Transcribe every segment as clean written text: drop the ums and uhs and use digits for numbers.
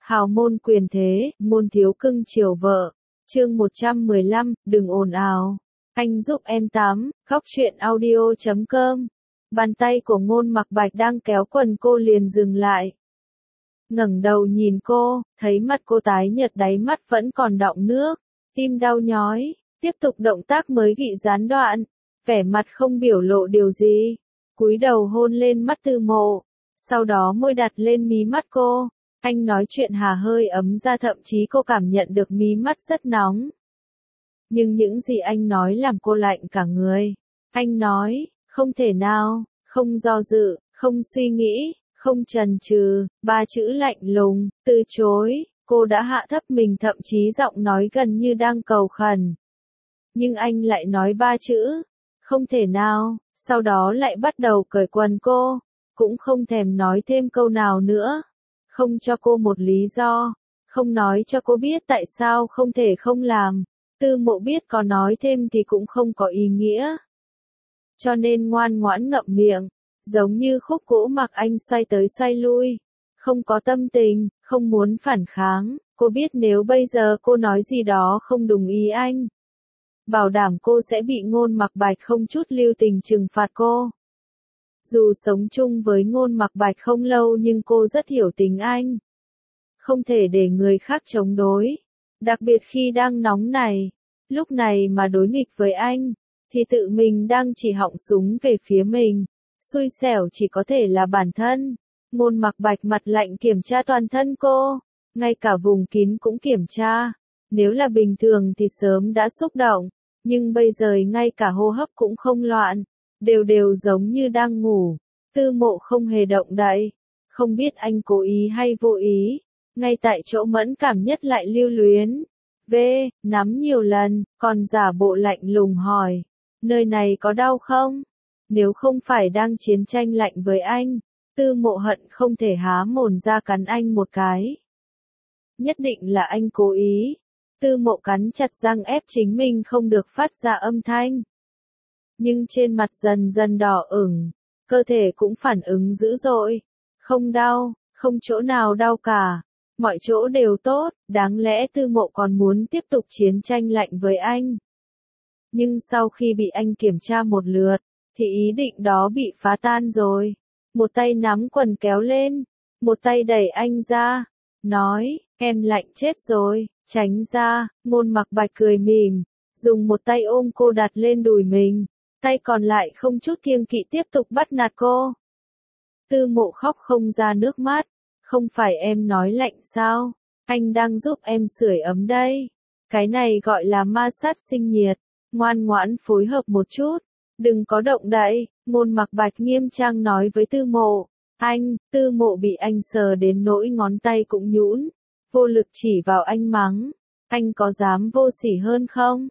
Hào môn quyền thế, môn thiếu cưng chiều vợ. Chương 115, đừng ồn ào. Anh giúp em tắm, khóc chuyện audio.com. Bàn tay của Ngôn Mặc Bạch đang kéo quần cô liền dừng lại. Ngẩng đầu nhìn cô, thấy mặt cô tái nhợt, đáy mắt vẫn còn đọng nước, tim đau nhói, tiếp tục động tác mới bị gián đoạn, vẻ mặt không biểu lộ điều gì, cúi đầu hôn lên mắt Tư Mộ, sau đó môi đặt lên mí mắt cô. Anh nói chuyện hà hơi ấm ra, thậm chí cô cảm nhận được mí mắt rất nóng. Nhưng những gì anh nói làm cô lạnh cả người. Anh nói, không thể nào, không do dự, không suy nghĩ, không chần chừ, ba chữ lạnh lùng, từ chối. Cô đã hạ thấp mình, thậm chí giọng nói gần như đang cầu khẩn. Nhưng anh lại nói ba chữ, không thể nào, sau đó lại bắt đầu cởi quần cô, cũng không thèm nói thêm câu nào nữa. Không cho cô một lý do, không nói cho cô biết tại sao không thể không làm. Tư Mộ biết có nói thêm thì cũng không có ý nghĩa. Cho nên ngoan ngoãn ngậm miệng, giống như khúc gỗ mặc anh xoay tới xoay lui. Không có tâm tình, không muốn phản kháng, cô biết nếu bây giờ cô nói gì đó không đúng ý anh, bảo đảm cô sẽ bị Ngôn Mặc Bạch không chút lưu tình trừng phạt cô. Dù sống chung với Ngôn Mặc Bạch không lâu nhưng cô rất hiểu tính anh. Không thể để người khác chống đối. Đặc biệt khi đang nóng này. Lúc này mà đối nghịch với anh, thì tự mình đang chỉ họng súng về phía mình. Xui xẻo chỉ có thể là bản thân. Ngôn Mặc Bạch mặt lạnh kiểm tra toàn thân cô. Ngay cả vùng kín cũng kiểm tra. Nếu là bình thường thì sớm đã xúc động. Nhưng bây giờ ngay cả hô hấp cũng không loạn. Đều giống như đang ngủ. Tư Mộ không hề động đậy. Không biết anh cố ý hay vô ý. Ngay tại chỗ mẫn cảm nhất lại lưu luyến. Nắm nhiều lần, còn giả bộ lạnh lùng hỏi. Nơi này có đau không? Nếu không phải đang chiến tranh lạnh với anh, Tư Mộ hận không thể há mồm ra cắn anh một cái. Nhất định là anh cố ý. Tư Mộ cắn chặt răng ép chính mình không được phát ra âm thanh. Nhưng trên mặt dần dần đỏ ửng, cơ thể cũng phản ứng dữ dội. Không đau, không chỗ nào đau cả. Mọi chỗ đều tốt, đáng lẽ Tư Mộ còn muốn tiếp tục chiến tranh lạnh với anh. Nhưng sau khi bị anh kiểm tra một lượt, thì ý định đó bị phá tan rồi. Một tay nắm quần kéo lên, một tay đẩy anh ra, nói, em lạnh chết rồi, tránh ra. Ngôn Mặc Bạch cười mỉm, dùng một tay ôm cô đặt lên đùi mình, tay còn lại không chút kiêng kỵ tiếp tục bắt nạt cô. Tư Mộ khóc không ra nước mắt. Không phải em nói lạnh sao? Anh đang giúp em sưởi ấm đây. Cái này gọi là ma sát sinh nhiệt. Ngoan ngoãn phối hợp một chút. Đừng có động đậy. Ngôn Mặc Bạch nghiêm trang nói với Tư Mộ. Tư Mộ bị anh sờ đến nỗi ngón tay cũng nhũn. Vô lực chỉ vào anh mắng. Anh có dám vô sỉ hơn không?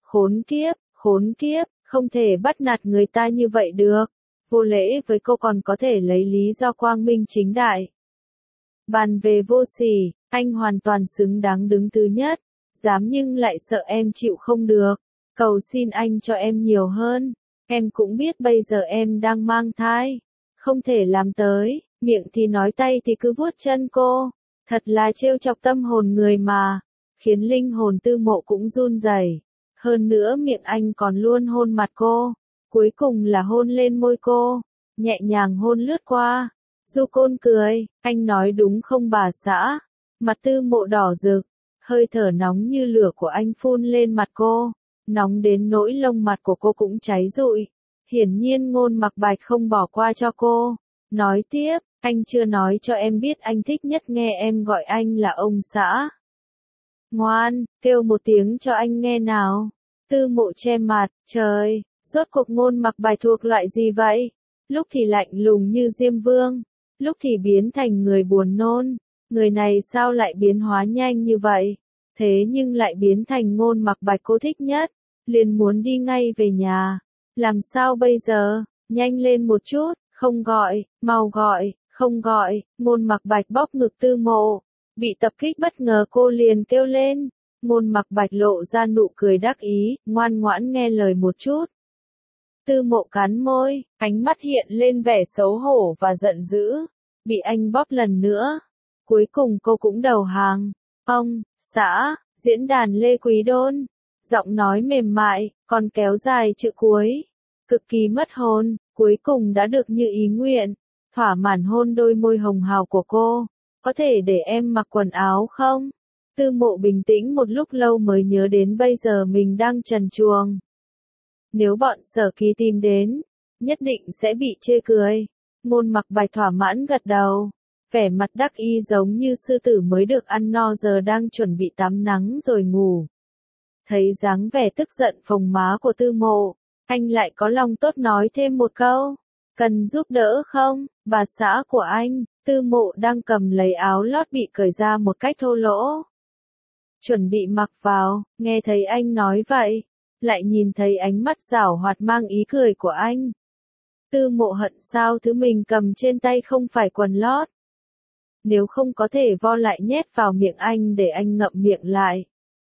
Khốn kiếp, không thể bắt nạt người ta như vậy được. Vô lễ với cô còn có thể lấy lý do quang minh chính đại. Bàn về vô sỉ, anh hoàn toàn xứng đáng đứng thứ nhất. Dám nhưng lại sợ em chịu không được. Cầu xin anh cho em nhiều hơn. Em cũng biết bây giờ em đang mang thai. Không thể làm tới, miệng thì nói tay thì cứ vuốt chân cô. Thật là trêu chọc tâm hồn người mà. Khiến linh hồn Tư Mộ cũng run rẩy. Hơn nữa miệng anh còn luôn hôn mặt cô. Cuối cùng là hôn lên môi cô. Nhẹ nhàng hôn lướt qua. Du Côn cười, anh nói đúng không bà xã? Mặt Tư Mộ đỏ rực, hơi thở nóng như lửa của anh phun lên mặt cô, nóng đến nỗi lông mặt của cô cũng cháy rụi. Hiển nhiên Ngôn Mặc Bạch không bỏ qua cho cô. Nói tiếp, anh chưa nói cho em biết anh thích nhất nghe em gọi anh là ông xã. Ngoan, kêu một tiếng cho anh nghe nào. Tư Mộ che mặt, trời, rốt cuộc Ngôn Mặc Bạch thuộc loại gì vậy? Lúc thì lạnh lùng như Diêm Vương. Lúc thì biến thành người buồn nôn, người này sao lại biến hóa nhanh như vậy? Thế nhưng lại biến thành Ngôn Mặc Bạch cô thích nhất, liền muốn đi ngay về nhà. Làm sao bây giờ? Nhanh lên một chút, không gọi, mau gọi, không gọi. Ngôn Mặc Bạch bóp ngực Tư Mộ, bị tập kích bất ngờ cô liền kêu lên. Ngôn Mặc Bạch lộ ra nụ cười đắc ý, ngoan ngoãn nghe lời một chút. Tư Mộ cắn môi, ánh mắt hiện lên vẻ xấu hổ và giận dữ. Bị anh bóp lần nữa. cuối cùng cô cũng đầu hàng. Ông, xã, diễn đàn Lê Quý Đôn. Giọng nói mềm mại, còn kéo dài chữ cuối. Cực kỳ mất hồn, cuối cùng đã được như ý nguyện. Thỏa mãn hôn đôi môi hồng hào của cô. Có thể để em mặc quần áo không? Tư Mộ bình tĩnh một lúc lâu mới nhớ đến bây giờ mình đang trần truồng. Nếu bọn Sở Kỳ tìm đến, nhất định sẽ bị chê cười. Ngôn Mặc Bạch thỏa mãn gật đầu. Vẻ mặt đắc ý giống như sư tử mới được ăn no giờ đang chuẩn bị tắm nắng rồi ngủ. Thấy dáng vẻ tức giận phồng má của Tư Mộ, anh lại có lòng tốt nói thêm một câu. Cần giúp đỡ không, bà xã của anh? Tư Mộ đang cầm lấy áo lót bị cởi ra một cách thô lỗ. Chuẩn bị mặc vào, nghe thấy anh nói vậy, lại nhìn thấy ánh mắt giảo hoạt mang ý cười của anh. Tư Mộ hận sao thứ mình cầm trên tay không phải quần lót. Nếu không có thể vo lại nhét vào miệng anh để anh ngậm miệng lại.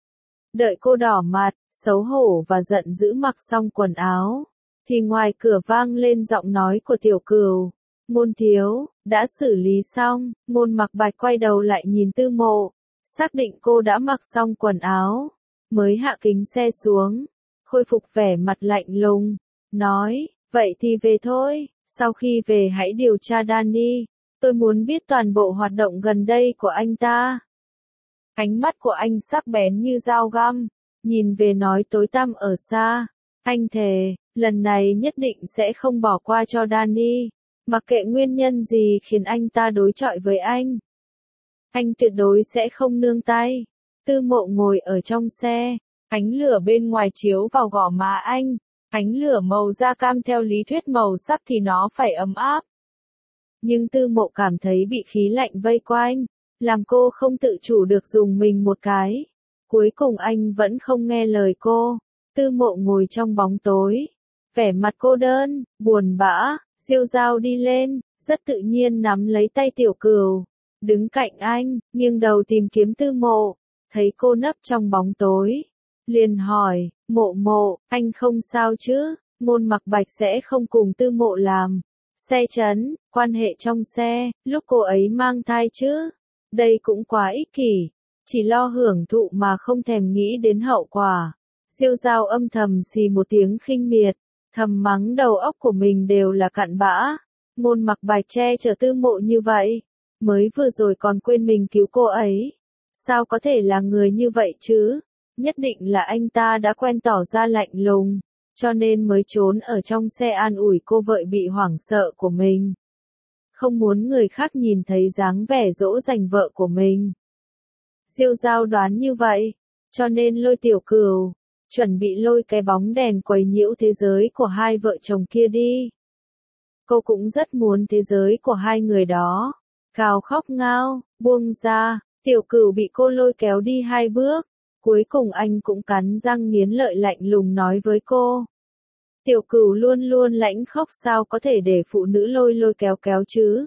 Đợi cô đỏ mặt, xấu hổ và giận dữ mặc xong quần áo, thì ngoài cửa vang lên giọng nói của Tiểu Cửu. Ngôn thiếu, đã xử lý xong. Ngôn Mặc Bạch quay đầu lại nhìn Tư Mộ, xác định cô đã mặc xong quần áo, mới hạ kính xe xuống, khôi phục vẻ mặt lạnh lùng, nói, vậy thì về thôi, sau khi về hãy điều tra Danny, tôi muốn biết toàn bộ hoạt động gần đây của anh ta. Ánh mắt của anh sắc bén như dao găm, nhìn về nói tối tăm ở xa, anh thề, lần này nhất định sẽ không bỏ qua cho Danny, mặc kệ nguyên nhân gì khiến anh ta đối chọi với anh. Anh tuyệt đối sẽ không nương tay. Tư Mộ ngồi ở trong xe, ánh lửa bên ngoài chiếu vào gò má anh, ánh lửa màu da cam theo lý thuyết màu sắc thì nó phải ấm áp. Nhưng Tư Mộ cảm thấy bị khí lạnh vây quanh, làm cô không tự chủ được dùng mình một cái. Cuối cùng anh vẫn không nghe lời cô. Tư Mộ ngồi trong bóng tối, vẻ mặt cô đơn, buồn bã. Diêu Dao đi lên, rất tự nhiên nắm lấy tay Tiểu Cửu, đứng cạnh anh, nghiêng đầu tìm kiếm Tư Mộ, thấy cô nấp trong bóng tối, liền hỏi, Mộ Mộ, anh không sao chứ? Ngôn Mặc Bạch sẽ không cùng Tư Mộ làm xe chấn, quan hệ trong xe, lúc cô ấy mang thai chứ? Đây cũng quá ích kỷ, chỉ lo hưởng thụ mà không thèm nghĩ đến hậu quả. Diêu Dao âm thầm xì một tiếng khinh miệt, thầm mắng đầu óc của mình đều là cặn bã. Ngôn Mặc Bạch che chở Tư Mộ như vậy, mới vừa rồi còn quên mình cứu cô ấy. Sao có thể là người như vậy chứ? Nhất định là anh ta đã quen tỏ ra lạnh lùng, cho nên mới trốn ở trong xe an ủi cô vợ bị hoảng sợ của mình. Không muốn người khác nhìn thấy dáng vẻ dỗ dành vợ của mình. Diêu Dao đoán như vậy, cho nên lôi Tiểu Cửu, chuẩn bị lôi cái bóng đèn quấy nhiễu thế giới của hai vợ chồng kia đi. Cô cũng rất muốn thế giới của hai người đó. Gào khóc ngao, buông ra, Tiểu Cửu bị cô lôi kéo đi 2 bước. Cuối cùng anh cũng cắn răng nghiến lợi lạnh lùng nói với cô. Tiểu Cửu luôn luôn lãnh khóc sao có thể để phụ nữ lôi lôi kéo kéo chứ?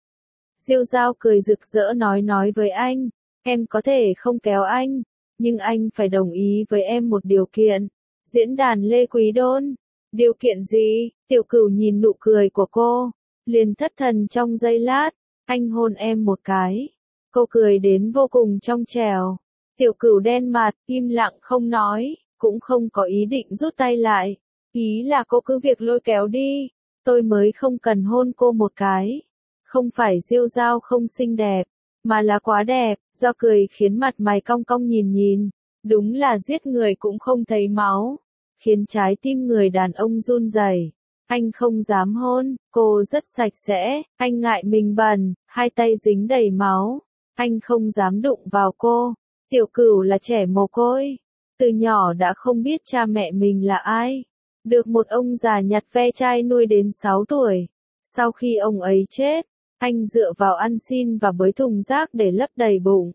Diêu Dao cười rực rỡ nói với anh, em có thể không kéo anh, nhưng anh phải đồng ý với em một điều kiện. Diễn đàn Lê Quý Đôn. Điều kiện gì? Tiểu Cửu nhìn nụ cười của cô, liền thất thần trong giây lát, anh hôn em một cái. Cô cười đến vô cùng trong trẻo. Tiểu Cửu đen mặt, im lặng không nói, cũng không có ý định rút tay lại. Ý là cô cứ việc lôi kéo đi, tôi mới không cần hôn cô một cái. Không phải Diêu Dao không xinh đẹp, mà là quá đẹp, do cười khiến mặt mày cong cong nhìn. Đúng là giết người cũng không thấy máu, khiến trái tim người đàn ông run rẩy. Anh không dám hôn, cô rất sạch sẽ, anh ngại mình bẩn, 2 tay dính đầy máu. Anh không dám đụng vào cô. Tiểu Cửu là trẻ mồ côi, từ nhỏ đã không biết cha mẹ mình là ai. Được một ông già nhặt ve chai nuôi đến 6 tuổi. Sau khi ông ấy chết, anh dựa vào ăn xin và bới thùng rác để lấp đầy bụng.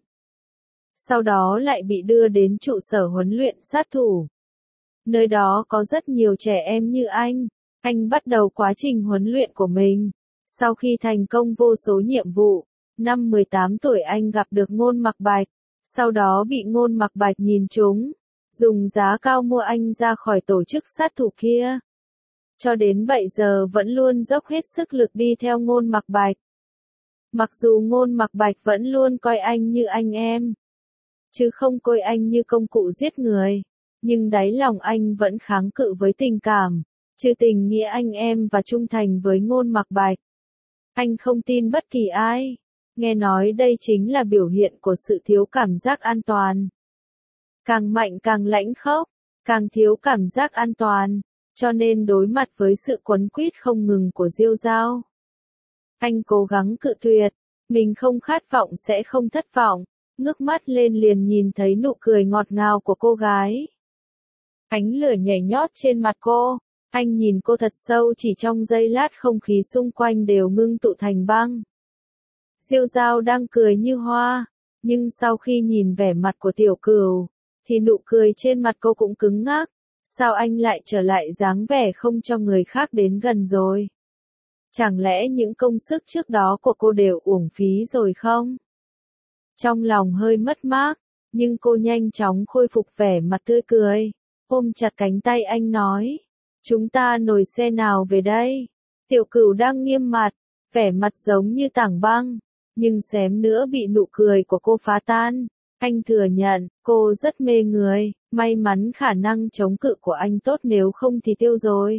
Sau đó lại bị đưa đến trụ sở huấn luyện sát thủ. Nơi đó có rất nhiều trẻ em như anh. Anh bắt đầu quá trình huấn luyện của mình. Sau khi thành công vô số nhiệm vụ, năm 18 tuổi anh gặp được Ngôn Mặc Bạch. Sau đó bị Ngôn Mặc Bạch nhìn trúng, dùng giá cao mua anh ra khỏi tổ chức sát thủ kia. Cho đến bây giờ vẫn luôn dốc hết sức lực đi theo Ngôn Mặc Bạch. Mặc dù Ngôn Mặc Bạch vẫn luôn coi anh như anh em, chứ không coi anh như công cụ giết người, nhưng đáy lòng anh vẫn kháng cự với tình cảm, trừ tình nghĩa anh em và trung thành với Ngôn Mặc Bạch. Anh không tin bất kỳ ai. Nghe nói đây chính là biểu hiện của sự thiếu cảm giác an toàn. Càng mạnh càng lãnh khốc, càng thiếu cảm giác an toàn, cho nên đối mặt với sự quấn quýt không ngừng của Diêu Giao, anh cố gắng cự tuyệt, mình không khát vọng sẽ không thất vọng, ngước mắt lên liền nhìn thấy nụ cười ngọt ngào của cô gái. Ánh lửa nhảy nhót trên mặt cô, anh nhìn cô thật sâu, chỉ trong giây lát không khí xung quanh đều ngưng tụ thành băng. Diêu Giao đang cười như hoa, nhưng sau khi nhìn vẻ mặt của Tiểu Cửu, thì nụ cười trên mặt cô cũng cứng ngắc. Sao anh lại trở lại dáng vẻ không cho người khác đến gần rồi? Chẳng lẽ những công sức trước đó của cô đều uổng phí rồi không? Trong lòng hơi mất mát, nhưng cô nhanh chóng khôi phục vẻ mặt tươi cười, ôm chặt cánh tay anh nói, chúng ta ngồi xe nào về đây? Tiểu Cửu đang nghiêm mặt, vẻ mặt giống như tảng băng, nhưng xém nữa bị nụ cười của cô phá tan. Anh thừa nhận, cô rất mê người, may mắn khả năng chống cự của anh tốt, nếu không thì tiêu rồi.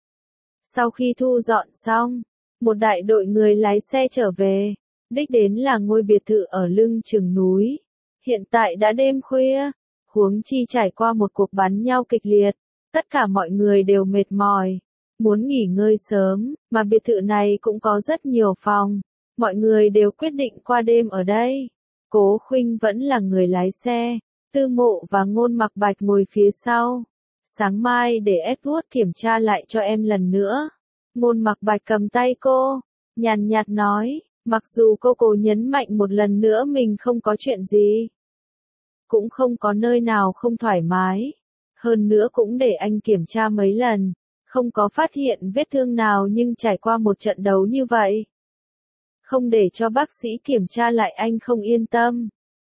Sau khi thu dọn xong, một đại đội người lái xe trở về, đích đến là ngôi biệt thự ở lưng chừng núi. Hiện tại đã đêm khuya, huống chi trải qua một cuộc bắn nhau kịch liệt, tất cả mọi người đều mệt mỏi, muốn nghỉ ngơi sớm, mà biệt thự này cũng có rất nhiều phòng, mọi người đều quyết định qua đêm ở đây. Cố Khuynh vẫn là người lái xe, Tư Mộ và Ngôn Mặc Bạch ngồi phía sau. Sáng mai để Edward kiểm tra lại cho em lần nữa. Ngôn Mặc Bạch cầm tay cô, nhàn nhạt nói, mặc dù cô cố nhấn mạnh một lần nữa mình không có chuyện gì, cũng không có nơi nào không thoải mái, hơn nữa cũng để anh kiểm tra mấy lần, không có phát hiện vết thương nào, nhưng trải qua một trận đấu như vậy, không để cho bác sĩ kiểm tra lại anh không yên tâm.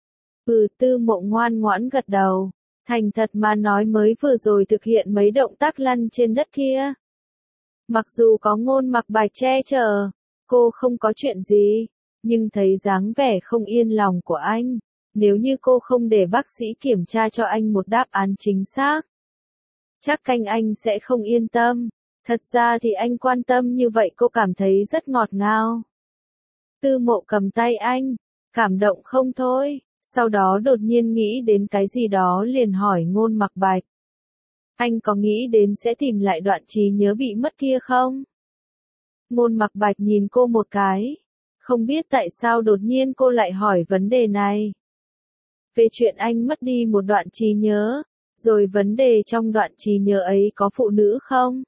Tư Mộ ngoan ngoãn gật đầu, thành thật mà nói mới vừa rồi thực hiện mấy động tác lăn trên đất kia. Mặc dù có Ngôn Mặc Bạch che chở, cô không có chuyện gì, nhưng thấy dáng vẻ không yên lòng của anh, nếu như cô không để bác sĩ kiểm tra cho anh một đáp án chính xác, chắc anh sẽ không yên tâm. Thật ra thì anh quan tâm như vậy cô cảm thấy rất ngọt ngào. Tư Mộ cầm tay anh, cảm động không thôi, sau đó đột nhiên nghĩ đến cái gì đó liền hỏi Ngôn Mặc Bạch. Anh có nghĩ đến sẽ tìm lại đoạn trí nhớ bị mất kia không? Ngôn Mặc Bạch nhìn cô một cái, không biết tại sao đột nhiên cô lại hỏi vấn đề này. Về chuyện anh mất đi một đoạn trí nhớ, rồi vấn đề trong đoạn trí nhớ ấy có phụ nữ không?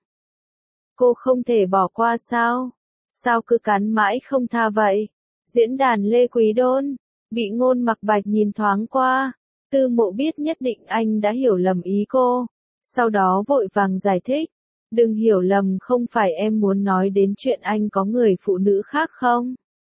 Cô không thể bỏ qua sao? Sao cứ cắn mãi không tha vậy? Diễn đàn Lê Quý Đôn, bị Ngôn Mặc Bạch nhìn thoáng qua, Tư Mộ biết nhất định anh đã hiểu lầm ý cô, sau đó vội vàng giải thích, đừng hiểu lầm, không phải em muốn nói đến chuyện anh có người phụ nữ khác không?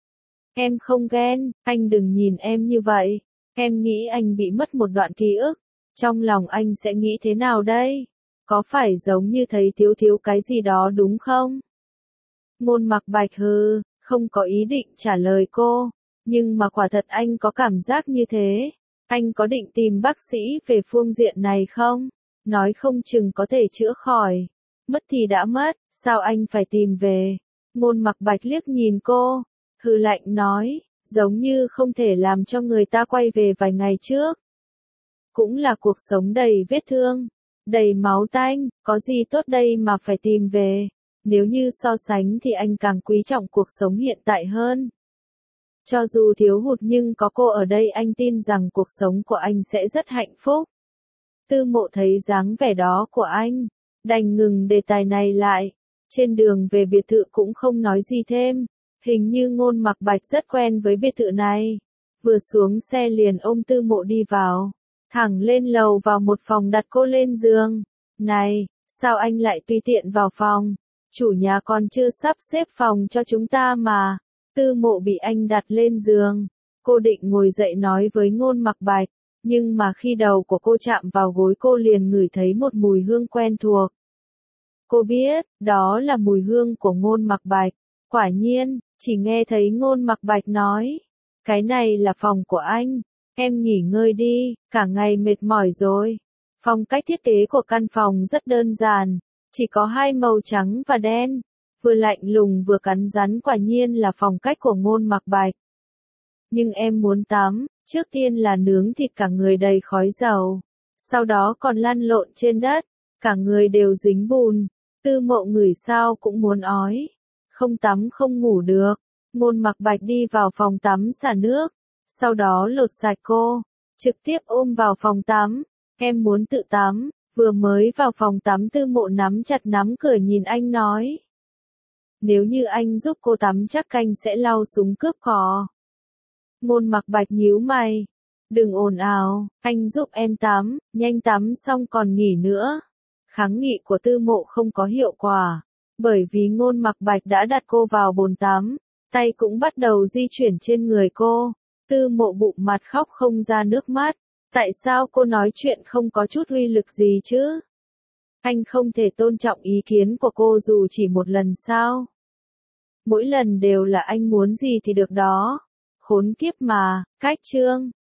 Em không ghen, anh đừng nhìn em như vậy, em nghĩ anh bị mất một đoạn ký ức, trong lòng anh sẽ nghĩ thế nào đây? Có phải giống như thấy thiếu cái gì đó đúng không? Ngôn Mặc Bạch hừ, không có ý định trả lời cô, nhưng mà quả thật anh có cảm giác như thế. Anh có định tìm bác sĩ về phương diện này không? Nói không chừng có thể chữa khỏi. Mất thì đã mất, sao anh phải tìm về? Ngôn Mặc Bạch liếc nhìn cô, hừ lạnh nói, giống như không thể làm cho người ta quay về vài ngày trước. Cũng là cuộc sống đầy vết thương, đầy máu tanh, có gì tốt đây mà phải tìm về. Nếu như so sánh thì anh càng quý trọng cuộc sống hiện tại hơn. Cho dù thiếu hụt nhưng có cô ở đây, anh tin rằng cuộc sống của anh sẽ rất hạnh phúc. Tư Mộ thấy dáng vẻ đó của anh, đành ngừng đề tài này lại. Trên đường về biệt thự cũng không nói gì thêm. Hình như Ngôn Mặc Bạch rất quen với biệt thự này. Vừa xuống xe liền ôm Tư Mộ đi vào. Thẳng lên lầu vào một phòng đặt cô lên giường. Này, sao anh lại tùy tiện vào phòng? Chủ nhà còn chưa sắp xếp phòng cho chúng ta mà. Tư Mộ bị anh đặt lên giường. Cô định ngồi dậy nói với Ngôn Mặc Bạch, nhưng mà khi đầu của cô chạm vào gối cô liền ngửi thấy một mùi hương quen thuộc. Cô biết, đó là mùi hương của Ngôn Mặc Bạch. Quả nhiên, chỉ nghe thấy Ngôn Mặc Bạch nói, cái này là phòng của anh, em nghỉ ngơi đi, cả ngày mệt mỏi rồi. Phong cách thiết kế của căn phòng rất đơn giản, chỉ có hai màu trắng và đen, vừa lạnh lùng vừa cắn rắn, quả nhiên là phong cách của Ngôn Mặc Bạch. Nhưng em muốn tắm, trước tiên là nướng thịt cả người đầy khói dầu, sau đó còn lăn lộn trên đất, cả người đều dính bùn. Tư Mộ ngửi sao cũng muốn ói, không tắm không ngủ được. Ngôn Mặc Bạch đi vào phòng tắm xả nước, sau đó lột sạch cô, trực tiếp ôm vào phòng tắm. Em muốn tự tắm. Vừa mới vào phòng tắm, Tư Mộ nắm chặt nắm cửa nhìn anh nói, nếu như anh giúp cô tắm chắc anh sẽ lau súng cướp cò. Ngôn Mặc Bạch nhíu mày, đừng ồn ào, anh giúp em tắm, nhanh tắm xong còn nghỉ nữa. Kháng nghị của Tư Mộ không có hiệu quả, bởi vì Ngôn Mặc Bạch đã đặt cô vào bồn tắm, tay cũng bắt đầu di chuyển trên người cô. Tư Mộ bụng mặt khóc không ra nước mắt, tại sao cô nói chuyện không có chút uy lực gì chứ? Anh không thể tôn trọng ý kiến của cô dù chỉ một lần sao? Mỗi lần đều là anh muốn gì thì được đó. Khốn kiếp mà, cách chương.